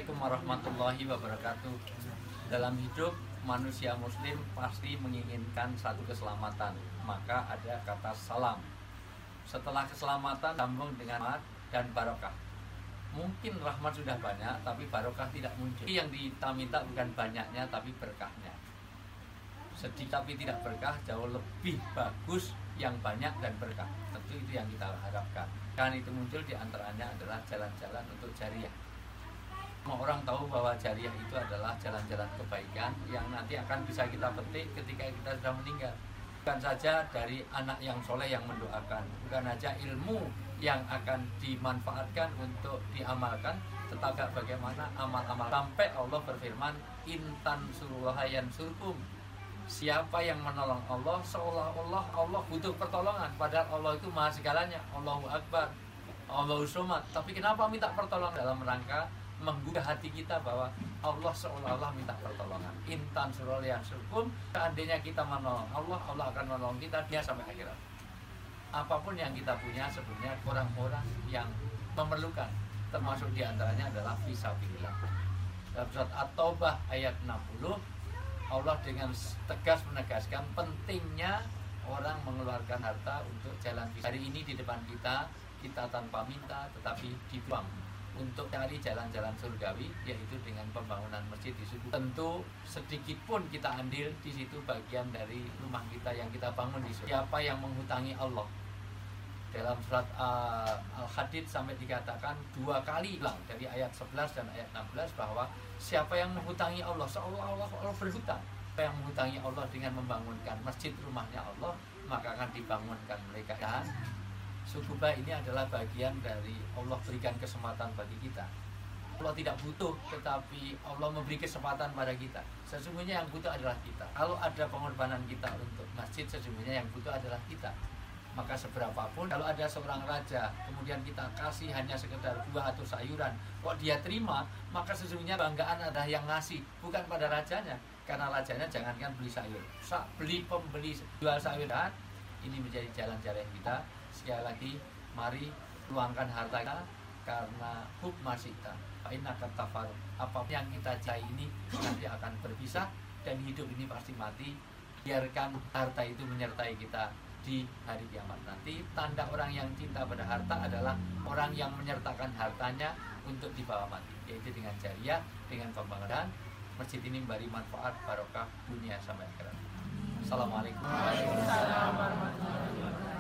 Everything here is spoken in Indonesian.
Assalamualaikum warahmatullahi wabarakatuh. Dalam hidup manusia muslim pasti menginginkan satu keselamatan, maka ada kata salam. Setelah keselamatan sambung dengan rahmat dan barokah. Mungkin rahmat sudah banyak tapi barokah tidak muncul. Yang kita minta bukan banyaknya tapi berkahnya. Sedikit tapi tidak berkah jauh lebih bagus yang banyak dan berkah. Tentu itu yang kita harapkan. Kan itu muncul diantaranya adalah jalan-jalan untuk jariah. Semua orang tahu bahwa jariah itu adalah jalan-jalan kebaikan yang nanti akan bisa kita petik ketika kita sudah meninggal. Bukan saja dari anak yang soleh yang mendoakan, bukan saja ilmu yang akan dimanfaatkan untuk diamalkan, tetapi bagaimana amal-amal sampai Allah berfirman, intan surullaha yansurkum. Siapa yang menolong Allah seolah-olah Allah butuh pertolongan, padahal Allah itu maha segalanya. Allahu Akbar, Allahu Somad. Tapi kenapa minta pertolongan? Dalam rangka menggugah hati kita bahwa Allah seolah-olah minta pertolongan. Intan surul yang surkum. Seandainya kita menolong Allah, Allah akan menolong kita dia sampai akhirat. Apapun yang kita punya sebenarnya orang-orang yang memerlukan, termasuk diantaranya adalah fisabilillah. Dalam surat At-Taubah ayat 60, Allah dengan tegas menegaskan pentingnya orang mengeluarkan harta untuk jalan. Hari ini di depan kita tanpa minta tetapi dibuang untuk cari jalan-jalan surgawi, yaitu dengan pembangunan masjid di situ. Tentu sedikit pun kita ambil di situ bagian dari rumah kita yang kita bangun di situ. Siapa yang menghutangi Allah? Dalam surat Al-Hadid sampai dikatakan 2 kali bilang dari ayat 11 dan ayat 16 bahwa siapa yang menghutangi Allah seolah-olah Allah berhutang. Siapa yang menghutangi Allah dengan membangunkan masjid rumahnya Allah, maka akan dibangunkan mereka. Dan sukubah ini adalah bagian dari Allah berikan kesempatan bagi kita. Allah tidak butuh, tetapi Allah memberi kesempatan pada kita. Sesungguhnya yang butuh adalah kita. Kalau ada pengorbanan kita untuk masjid, sesungguhnya yang butuh adalah kita. Maka seberapapun, kalau ada seorang raja, kemudian kita kasih hanya sekedar buah atau sayuran, kok dia terima, maka sesungguhnya banggaan adalah yang ngasih, bukan pada rajanya. Karena rajanya jangankan beli sayur, beli pembeli jual sayur. Dan ini menjadi jalan-jalan kita. Sekali lagi, mari luangkan harta kita karena hukma sita. Fa'inna katafaru. Apapun yang kita cari ini nanti akan berpisah dan hidup ini pasti mati. Biarkan harta itu menyertai kita di hari kiamat nanti. Tanda orang yang cinta pada harta adalah orang yang menyertakan hartanya untuk dibawa mati, yaitu dengan jariah, dengan pembangunan. Masjid ini memberi manfaat barokah dunia sampai akhirat. Assalamualaikum warahmatullahi wabarakatuh.